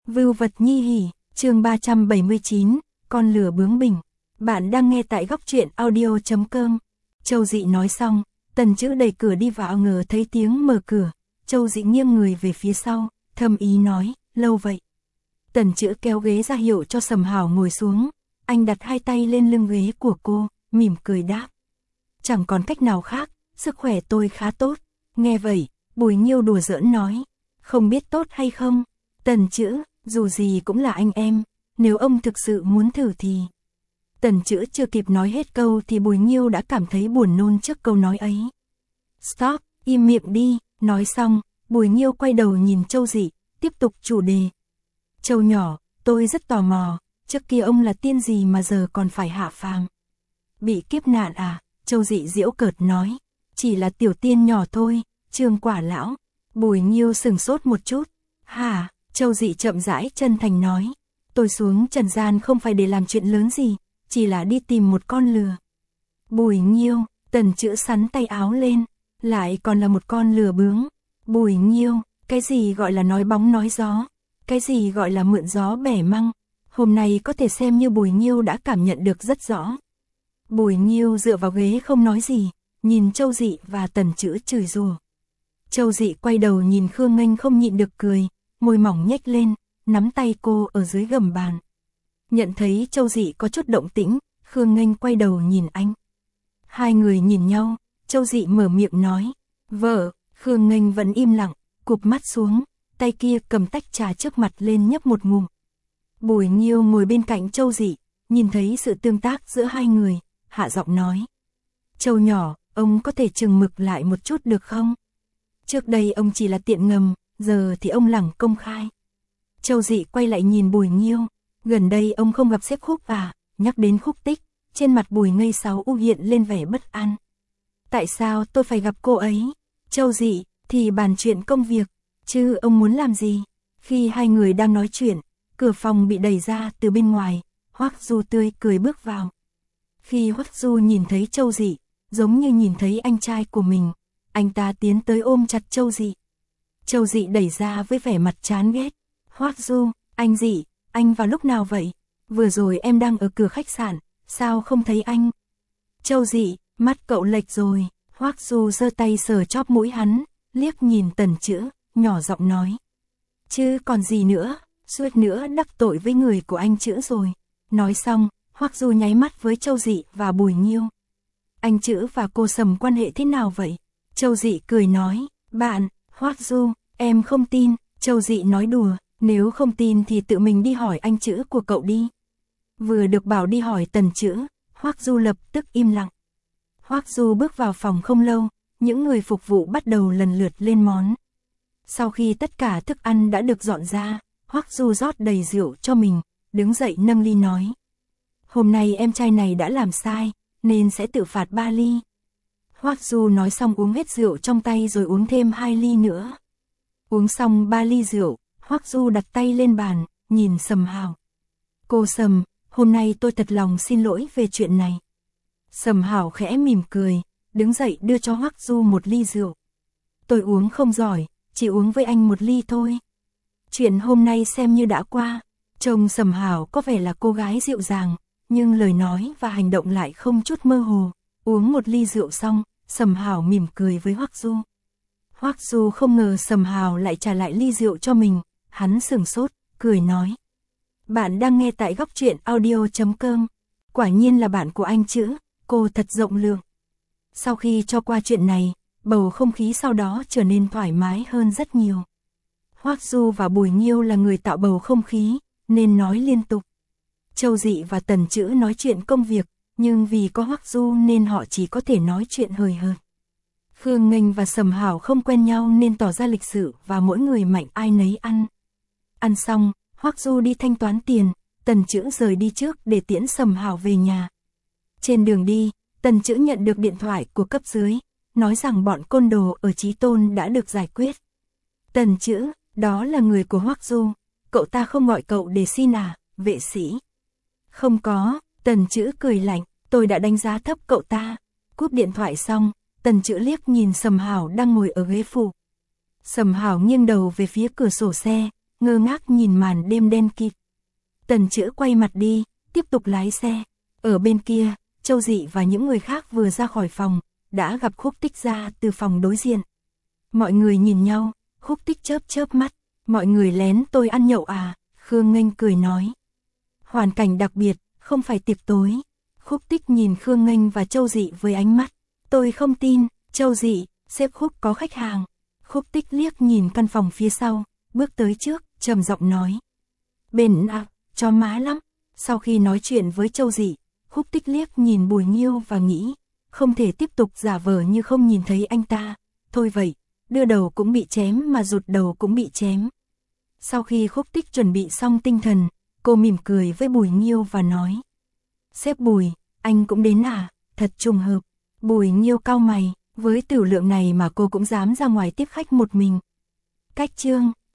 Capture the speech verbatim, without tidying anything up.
Vưu vật nhi hỉ, chương ba trăm bảy mươi chín, con lửa bướng bỉnh. Bạn đang nghe tại góc truyện audio chấm com. Châu Dị nói xong, Tần Chữ đẩy cửa đi vào ngờ thấy tiếng mở cửa. Châu Dị nghiêng người về phía sau, thầm ý nói, lâu vậy. Tần Chữ kéo ghế ra hiệu cho Sầm Hảo ngồi xuống. Anh đặt hai tay lên lưng ghế của cô, mỉm cười đáp. Chẳng còn cách nào khác, sức khỏe tôi khá tốt. Nghe vậy, Bùi Nghiêu đùa giỡn nói. Không biết tốt hay không? Tần Chữ, dù gì cũng là anh em, nếu ông thực sự muốn thử thì... Tần Chữ chưa kịp nói hết câu thì Bùi Nghiêu đã cảm thấy buồn nôn trước câu nói ấy. Stop, im miệng đi, nói xong, Bùi Nghiêu quay đầu nhìn Châu Dị, tiếp tục chủ đề. Châu nhỏ, tôi rất tò mò, trước kia ông là tiên gì mà giờ còn phải hạ phàm? Bị kiếp nạn à? Châu Dị giễu cợt nói, chỉ là tiểu tiên nhỏ thôi, Trương Quả Lão. Bùi Nghiêu sừng sốt một chút. Hả? Châu Dị chậm rãi chân thành nói, tôi xuống trần gian không phải để làm chuyện lớn gì, chỉ là đi tìm một con lừa. Bùi Nghiêu, Tần Chữ sắn tay áo lên, lại còn là một con lừa bướng. Bùi Nghiêu, cái gì gọi là nói bóng nói gió, cái gì gọi là mượn gió bẻ măng, hôm nay có thể xem như Bùi Nghiêu đã cảm nhận được rất rõ. Bùi Nghiêu dựa vào ghế không nói gì, nhìn Châu Dị và Tần Chữ chửi rủa. Châu Dị quay đầu nhìn Khương Nghênh không nhịn được cười, môi mỏng nhếch lên, nắm tay cô ở dưới gầm bàn. Nhận thấy Châu Dị có chút động tĩnh, Khương Nghênh quay đầu nhìn anh. Hai người nhìn nhau, Châu Dị mở miệng nói, vợ. Khương Nghênh vẫn im lặng, cụp mắt xuống, tay kia cầm tách trà trước mặt lên nhấp một ngụm. Bùi Nghiêu ngồi bên cạnh Châu Dị, nhìn thấy sự tương tác giữa hai người, hạ giọng nói. Châu nhỏ, ông có thể chừng mực lại một chút được không? Trước đây ông chỉ là tiện ngầm, giờ thì ông lẳng công khai. Châu Dị quay lại nhìn Bùi Nghiêu, gần đây ông không gặp sếp Khúc à? Nhắc đến Khúc Tích, trên mặt Bùi Ngây Sáu u hiện lên vẻ bất an. Tại sao tôi phải gặp cô ấy? Châu Dị, thì bàn chuyện công việc, chứ ông muốn làm gì? Khi hai người đang nói chuyện, cửa phòng bị đẩy ra từ bên ngoài, Hoắc Du tươi cười bước vào. Khi Hoắc Du nhìn thấy Châu Dị, giống như nhìn thấy anh trai của mình, anh ta tiến tới ôm chặt Châu Dị. Châu Dị đẩy ra với vẻ mặt chán ghét. Hoắc Du, anh Dị, anh vào lúc nào vậy? Vừa rồi em đang ở cửa khách sạn, sao không thấy anh? Châu Dị, mắt cậu lệch rồi. Hoắc Du giơ tay sờ chóp mũi hắn, liếc nhìn Tần Chữ, nhỏ giọng nói. Chứ còn gì nữa, suýt nữa đắc tội với người của anh Chữ rồi. Nói xong, Hoắc Du nháy mắt với Châu Dị và Bùi Nghiêu. Anh Chữ và cô Sầm quan hệ thế nào vậy? Châu Dị cười nói, bạn. Hoắc Du, em không tin. Châu Dị nói đùa, nếu không tin thì tự mình đi hỏi anh Chữ của cậu đi. Vừa được bảo đi hỏi Tần Chữ, Hoắc Du lập tức im lặng. Hoắc Du bước vào phòng không lâu, những người phục vụ bắt đầu lần lượt lên món. Sau khi tất cả thức ăn đã được dọn ra, Hoắc Du rót đầy rượu cho mình, đứng dậy nâng ly nói. Hôm nay em trai này đã làm sai, nên sẽ tự phạt ba ly. Hoắc Du nói xong uống hết rượu trong tay rồi uống thêm hai ly nữa. Uống xong ba ly rượu, Hoắc Du đặt tay lên bàn, nhìn Sầm Hảo. Cô Sầm, hôm nay tôi thật lòng xin lỗi về chuyện này. Sầm Hảo khẽ mỉm cười, đứng dậy đưa cho Hoắc Du một ly rượu. Tôi uống không giỏi, chỉ uống với anh một ly thôi. Chuyện hôm nay xem như đã qua. Trông Sầm Hảo có vẻ là cô gái dịu dàng, nhưng lời nói và hành động lại không chút mơ hồ. Uống một ly rượu xong, Sầm Hảo mỉm cười với Hoắc Du. Hoắc Du không ngờ Sầm Hảo lại trả lại ly rượu cho mình, hắn sửng sốt, cười nói. Bạn đang nghe tại góc truyện audio chấm com. Quả nhiên là bạn của anh Chữ, cô thật rộng lượng. Sau khi cho qua chuyện này, bầu không khí sau đó trở nên thoải mái hơn rất nhiều. Hoắc Du và Bùi Nghiêu là người tạo bầu không khí, nên nói liên tục. Châu Dị và Tần Chữ nói chuyện công việc, nhưng vì có Hoắc Du nên họ chỉ có thể nói chuyện hời hợt. Khương Nghênh và Sầm Hảo không quen nhau nên tỏ ra lịch sự và mỗi người mạnh ai nấy ăn. Ăn xong, Hoắc Du đi thanh toán tiền, Tần Chữ rời đi trước để tiễn Sầm Hảo về nhà. Trên đường đi, Tần Chữ nhận được điện thoại của cấp dưới, nói rằng bọn côn đồ ở Chí Tôn đã được giải quyết. Tần Chữ, đó là người của Hoắc Du, cậu ta không gọi cậu để xin à, vệ sĩ? Không có, Tần Chữ cười lạnh, tôi đã đánh giá thấp cậu ta. Cúp điện thoại xong, Tần Chữ liếc nhìn Sầm Hảo đang ngồi ở ghế phụ. Sầm Hảo nghiêng đầu về phía cửa sổ xe, ngơ ngác nhìn màn đêm đen kịt. Tần Chữ quay mặt đi, tiếp tục lái xe. Ở bên kia, Châu Dị và những người khác vừa ra khỏi phòng, đã gặp Khúc Tích ra từ phòng đối diện. Mọi người nhìn nhau, Khúc Tích chớp chớp mắt, mọi người lén tôi ăn nhậu à, Khương Nghênh cười nói. Hoàn cảnh đặc biệt, không phải tiệc tối. Khúc Tích nhìn Khương Nghênh và Châu Dị với ánh mắt, tôi không tin, Châu Dị, sếp Khúc có khách hàng. Khúc Tích liếc nhìn căn phòng phía sau, bước tới trước, trầm giọng nói. Bền à, cho má lắm. Sau khi nói chuyện với Châu Dị, Khúc Tích liếc nhìn Bùi Nghiêu và nghĩ, không thể tiếp tục giả vờ như không nhìn thấy anh ta. Thôi vậy, đưa đầu cũng bị chém mà rụt đầu cũng bị chém. Sau khi Khúc Tích chuẩn bị xong tinh thần, cô mỉm cười với Bùi Nghiêu và nói. Sếp Bùi, anh cũng đến à, thật trùng hợp. Bùi Nghiêu cau mày, với tiểu lượng này mà cô cũng dám ra ngoài tiếp khách một mình. Cách chương